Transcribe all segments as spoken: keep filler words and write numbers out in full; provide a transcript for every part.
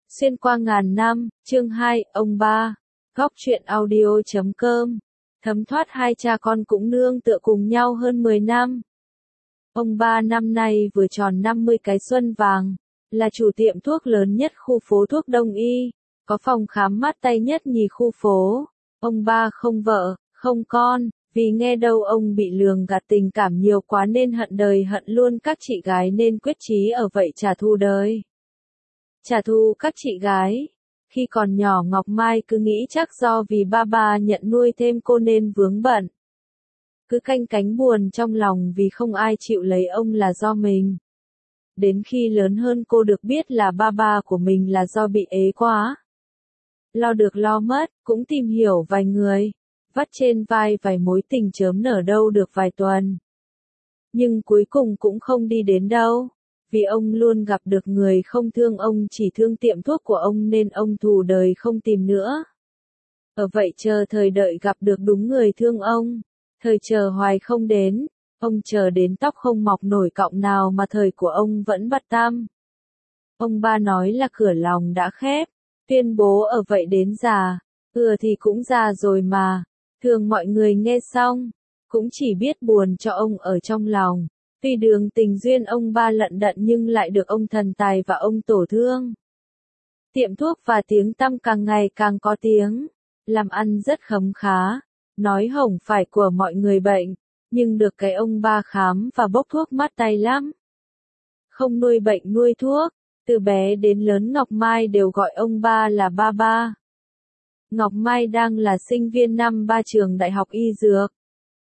Xuyên qua ngàn năm, chương hai, ông ba. Góc truyện audio chấm com. Thấm thoát hai cha con cũng nương tựa cùng nhau hơn mười năm. Ông ba năm nay vừa tròn năm mươi cái xuân vàng, là chủ tiệm thuốc lớn nhất khu phố thuốc Đông Y, có phòng khám mát tay nhất nhì khu phố. Ông ba không vợ, không con, vì nghe đâu ông bị lường gạt tình cảm nhiều quá nên hận đời hận luôn các chị gái nên quyết chí ở vậy trả thù đời. Trả thù các chị gái. Khi còn nhỏ Ngọc Mai cứ nghĩ chắc do vì ba ba nhận nuôi thêm cô nên vướng bận. Cứ canh cánh buồn trong lòng vì không ai chịu lấy ông là do mình. Đến khi lớn hơn cô được biết là ba ba của mình là do bị ế quá. Lo được lo mất, cũng tìm hiểu vài người, vắt trên vai vài mối tình chớm nở đâu được vài tuần. Nhưng cuối cùng cũng không đi đến đâu. Vì ông luôn gặp được người không thương ông chỉ thương tiệm thuốc của ông nên ông thù đời không tìm nữa. Ở vậy chờ thời đợi gặp được đúng người thương ông. Thời chờ hoài không đến, ông chờ đến tóc không mọc nổi cọng nào mà thời của ông vẫn bặt tăm. Ông ba nói là cửa lòng đã khép, tuyên bố ở vậy đến già, ừa thì cũng già rồi mà. Thường mọi người nghe xong, cũng chỉ biết buồn cho ông ở trong lòng. Tuy đường tình duyên ông ba lận đận nhưng lại được ông thần tài và ông tổ thương. Tiệm thuốc và tiếng tăm càng ngày càng có tiếng, làm ăn rất khấm khá, nói hổng phải của mọi người bệnh, nhưng được cái ông ba khám và bốc thuốc mát tay lắm. Không nuôi bệnh nuôi thuốc, từ bé đến lớn Ngọc Mai đều gọi ông ba là ba ba. Ngọc Mai đang là sinh viên năm ba trường Đại học Y Dược.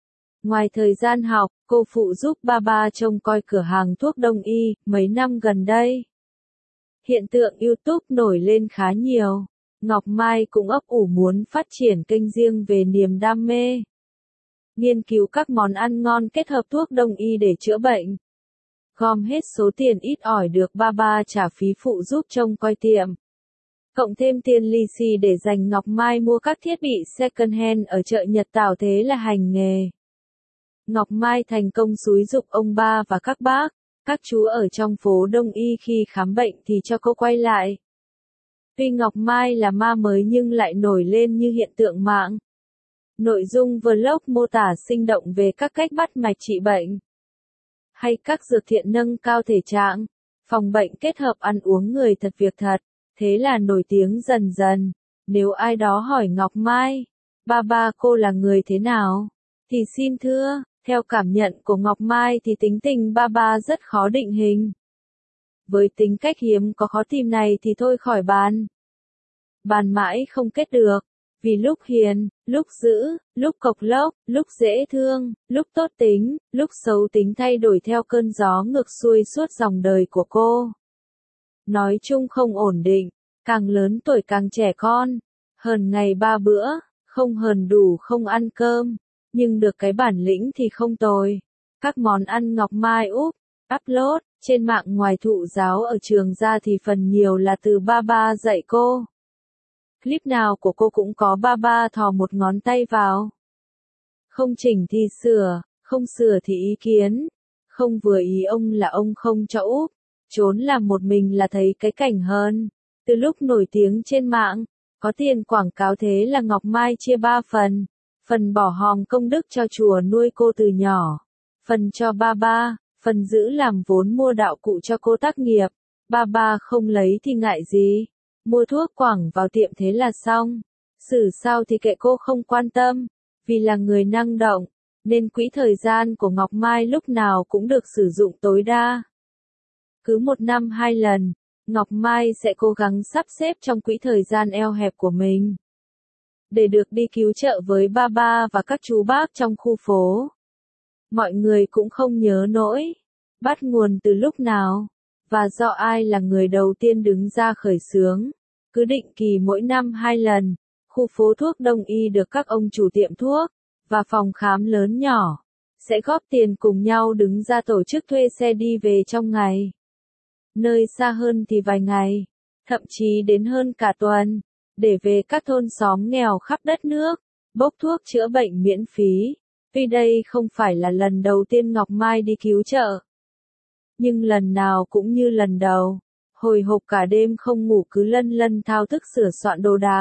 Ngoài thời gian học, cô phụ giúp ba ba trông coi cửa hàng thuốc Đông Y, mấy năm gần đây. Hiện tượng YouTube nổi lên khá nhiều. Ngọc Mai cũng ấp ủ muốn phát triển kênh riêng về niềm đam mê. Nghiên cứu các món ăn ngon kết hợp thuốc Đông Y để chữa bệnh. Gom hết số tiền ít ỏi được ba ba trả phí phụ giúp trông coi tiệm. Cộng thêm tiền lì xì để dành Ngọc Mai mua các thiết bị second hand ở chợ Nhật Tảo thế là hành nghề. Ngọc Mai thành công xúi giục ông ba và các bác, các chú ở trong phố Đông Y khi khám bệnh thì cho cô quay lại. Tuy Ngọc Mai là ma mới nhưng lại nổi lên như hiện tượng mạng. Nội dung vlog mô tả sinh động về các cách bắt mạch trị bệnh, hay các dược thiện nâng cao thể trạng, phòng bệnh kết hợp ăn uống người thật việc thật, thế là nổi tiếng dần dần. Nếu ai đó hỏi Ngọc Mai, ba ba cô là người thế nào, thì xin thưa, theo cảm nhận của Ngọc Mai thì tính tình ba ba rất khó định hình. Với tính cách hiếm có khó tìm này thì thôi khỏi bàn. Bàn mãi không kết được, vì lúc hiền, lúc dữ, lúc cộc lốc, lúc dễ thương, lúc tốt tính, lúc xấu tính thay đổi theo cơn gió ngược xuôi suốt dòng đời của cô. Nói chung không ổn định, càng lớn tuổi càng trẻ con, hờn ngày ba bữa, không hờn đủ không ăn cơm. Nhưng được cái bản lĩnh thì không tồi. Các món ăn Ngọc Mai úp, upload, trên mạng ngoài thụ giáo ở trường ra thì phần nhiều là từ ba ba dạy cô. Clip nào của cô cũng có ba ba thò một ngón tay vào. Không chỉnh thì sửa, không sửa thì ý kiến. Không vừa ý ông là ông không cho úp. Trốn làm một mình là thấy cái cảnh hơn. Từ lúc nổi tiếng trên mạng, có tiền quảng cáo thế là Ngọc Mai chia ba phần. Phần bỏ hòm công đức cho chùa nuôi cô từ nhỏ, phần cho ba ba, phần giữ làm vốn mua đạo cụ cho cô tác nghiệp. Ba ba không lấy thì ngại gì, mua thuốc quảng vào tiệm thế là xong. Xử sao thì kệ cô không quan tâm, vì là người năng động, nên quỹ thời gian của Ngọc Mai lúc nào cũng được sử dụng tối đa. Cứ một năm hai lần, Ngọc Mai sẽ cố gắng sắp xếp trong quỹ thời gian eo hẹp của mình, để được đi cứu trợ với ba ba và các chú bác trong khu phố. Mọi người cũng không nhớ nổi, bắt nguồn từ lúc nào, và do ai là người đầu tiên đứng ra khởi xướng. Cứ định kỳ mỗi năm hai lần, khu phố thuốc Đông Y được các ông chủ tiệm thuốc, và phòng khám lớn nhỏ, sẽ góp tiền cùng nhau đứng ra tổ chức thuê xe đi về trong ngày. Nơi xa hơn thì vài ngày, thậm chí đến hơn cả tuần. Để về các thôn xóm nghèo khắp đất nước, bốc thuốc chữa bệnh miễn phí. Tuy đây không phải là lần đầu tiên Ngọc Mai đi cứu trợ, nhưng lần nào cũng như lần đầu, Hồi hộp cả đêm không ngủ cứ lân lân thao thức sửa soạn đồ đạc.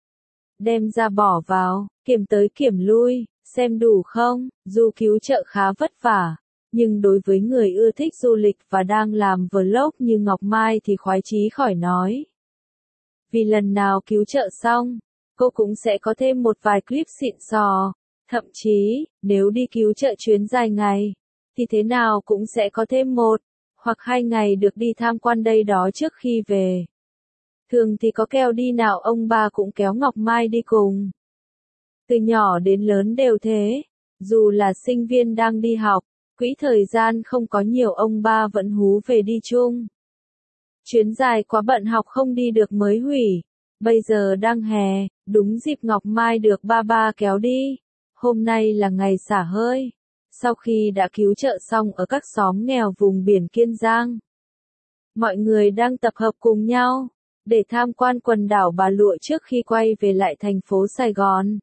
Đem ra bỏ vào, kiểm tới kiểm lui, xem đủ không, dù cứu trợ khá vất vả. Nhưng đối với người ưa thích du lịch và đang làm vlog như Ngọc Mai thì khoái chí khỏi nói. Vì lần nào cứu trợ xong, cô cũng sẽ có thêm một vài clip xịn sò. Thậm chí, nếu đi cứu trợ chuyến dài ngày, thì thế nào cũng sẽ có thêm một, hoặc hai ngày được đi tham quan đây đó trước khi về. Thường thì có kèo đi nào ông bà cũng kéo Ngọc Mai đi cùng. Từ nhỏ đến lớn đều thế, dù là sinh viên đang đi học, quỹ thời gian không có nhiều ông ba vẫn hú về đi chung. Chuyến dài quá bận học không đi được mới hủy, bây giờ đang hè, đúng dịp Ngọc Mai được ba ba kéo đi. Hôm nay là ngày xả hơi, sau khi đã cứu trợ xong ở các xóm nghèo vùng biển Kiên Giang. Mọi người đang tập hợp cùng nhau, để tham quan quần đảo Bà Lụa trước khi quay về lại thành phố Sài Gòn.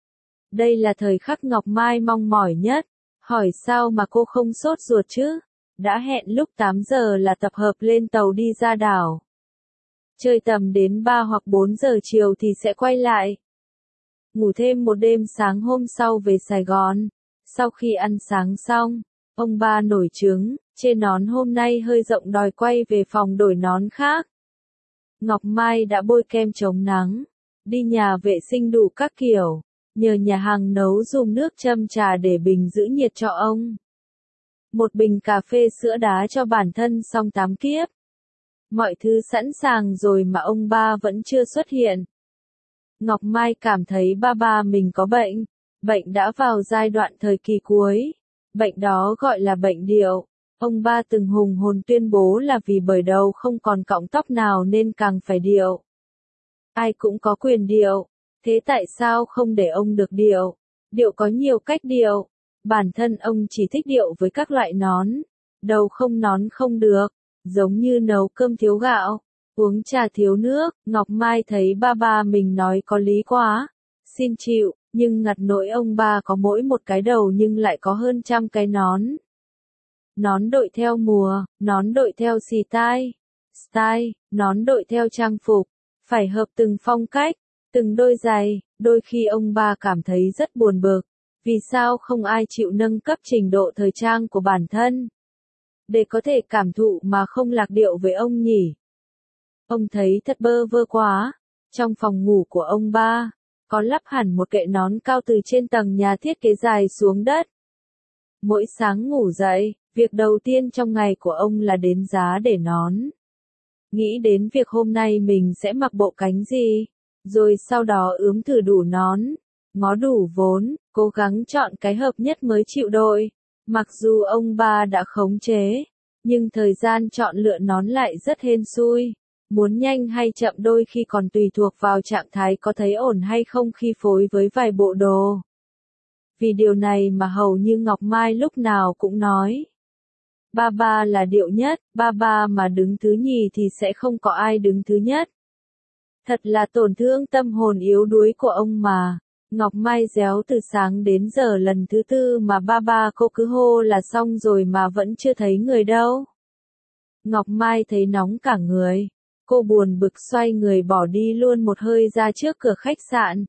Đây là thời khắc Ngọc Mai mong mỏi nhất, hỏi sao mà cô không sốt ruột chứ, đã hẹn lúc tám giờ là tập hợp lên tàu đi ra đảo. Chơi tầm đến ba hoặc bốn giờ chiều thì sẽ quay lại. Ngủ thêm một đêm sáng hôm sau về Sài Gòn. Sau khi ăn sáng xong, ông ba nổi trứng, chê nón hôm nay hơi rộng đòi quay về phòng đổi nón khác. Ngọc Mai đã bôi kem chống nắng, đi nhà vệ sinh đủ các kiểu, nhờ nhà hàng nấu dùng nước châm trà để bình giữ nhiệt cho ông. Một bình cà phê sữa đá cho bản thân xong tám kiếp. Mọi thứ sẵn sàng rồi mà ông ba vẫn chưa xuất hiện. Ngọc Mai cảm thấy ba ba mình có bệnh, bệnh đã vào giai đoạn thời kỳ cuối, bệnh đó gọi là bệnh điệu. Ông ba từng hùng hồn tuyên bố là vì bởi đầu không còn cọng tóc nào nên càng phải điệu. Ai cũng có quyền điệu, thế tại sao không để ông được điệu? Điệu có nhiều cách điệu, bản thân ông chỉ thích điệu với các loại nón, đầu không nón không được, giống như nấu cơm thiếu gạo, uống trà thiếu nước. Ngọc Mai thấy ba ba mình nói có lý quá, xin chịu, nhưng ngặt nỗi ông ba có mỗi một cái đầu nhưng lại có hơn trăm cái nón. Nón đội theo mùa, nón đội theo xì tai, style, nón đội theo trang phục, phải hợp từng phong cách, từng đôi giày. Đôi khi ông ba cảm thấy rất buồn bực, vì sao không ai chịu nâng cấp trình độ thời trang của bản thân, để có thể cảm thụ mà không lạc điệu với ông nhỉ. Ông thấy thật bơ vơ quá. Trong phòng ngủ của ông ba, có lắp hẳn một kệ nón cao từ trên tầng nhà thiết kế dài xuống đất. Mỗi sáng ngủ dậy, việc đầu tiên trong ngày của ông là đến giá để nón. Nghĩ đến việc hôm nay mình sẽ mặc bộ cánh gì, rồi sau đó ướm thử đủ nón, ngó đủ vốn, cố gắng chọn cái hợp nhất mới chịu đội. Mặc dù ông ba đã khống chế, nhưng thời gian chọn lựa nón lại rất hên xui. Muốn nhanh hay chậm đôi khi còn tùy thuộc vào trạng thái có thấy ổn hay không khi phối với vài bộ đồ. Vì điều này mà hầu như Ngọc Mai lúc nào cũng nói. Ba ba là điệu nhất, ba ba mà đứng thứ nhì thì sẽ không có ai đứng thứ nhất. Thật là tổn thương tâm hồn yếu đuối của ông mà. Ngọc Mai réo từ sáng đến giờ lần thứ tư mà ba ba cô cứ hô là xong rồi mà vẫn chưa thấy người đâu. Ngọc Mai thấy nóng cả người. Cô buồn bực xoay người bỏ đi luôn một hơi ra trước cửa khách sạn.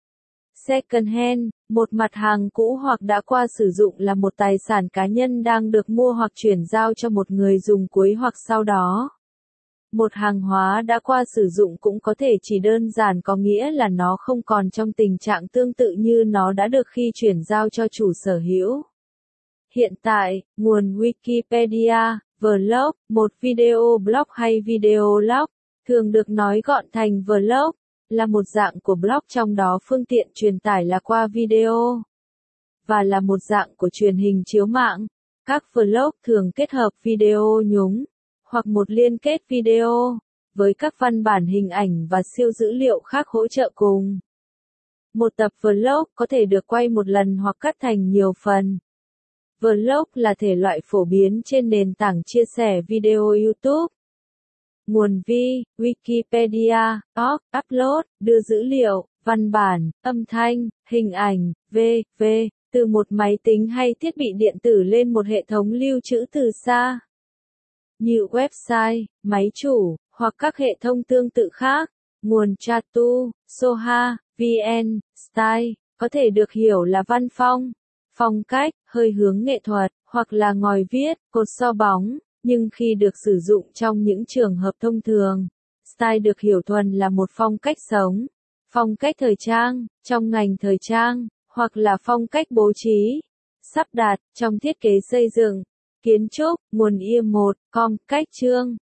Second hand, một mặt hàng cũ hoặc đã qua sử dụng là một tài sản cá nhân đang được mua hoặc chuyển giao cho một người dùng cuối hoặc sau đó. Một hàng hóa đã qua sử dụng cũng có thể chỉ đơn giản có nghĩa là nó không còn trong tình trạng tương tự như nó đã được khi chuyển giao cho chủ sở hữu. Hiện tại, nguồn Wikipedia, vlog, một video blog hay video log, thường được nói gọn thành vlog, là một dạng của blog trong đó phương tiện truyền tải là qua video, và là một dạng của truyền hình chiếu mạng. Các vlog thường kết hợp video nhúng, hoặc một liên kết video, với các văn bản hình ảnh và siêu dữ liệu khác hỗ trợ cùng. Một tập vlog có thể được quay một lần hoặc cắt thành nhiều phần. Vlog là thể loại phổ biến trên nền tảng chia sẻ video YouTube. Nguồn vi, Wikipedia, org, upload, đưa dữ liệu, văn bản, âm thanh, hình ảnh, vân vân, từ một máy tính hay thiết bị điện tử lên một hệ thống lưu trữ từ xa. như website, máy chủ, hoặc các hệ thống tương tự khác. Nguồn Chatu, Soha, vê en, Style, có thể được hiểu là văn phong, phong cách, hơi hướng nghệ thuật, hoặc là ngòi viết, cột so bóng, nhưng khi được sử dụng trong những trường hợp thông thường, style được hiểu thuần là một phong cách sống, phong cách thời trang, trong ngành thời trang, hoặc là phong cách bố trí, sắp đặt, trong thiết kế xây dựng, kiến trúc, nguồn i một, com, cách chương.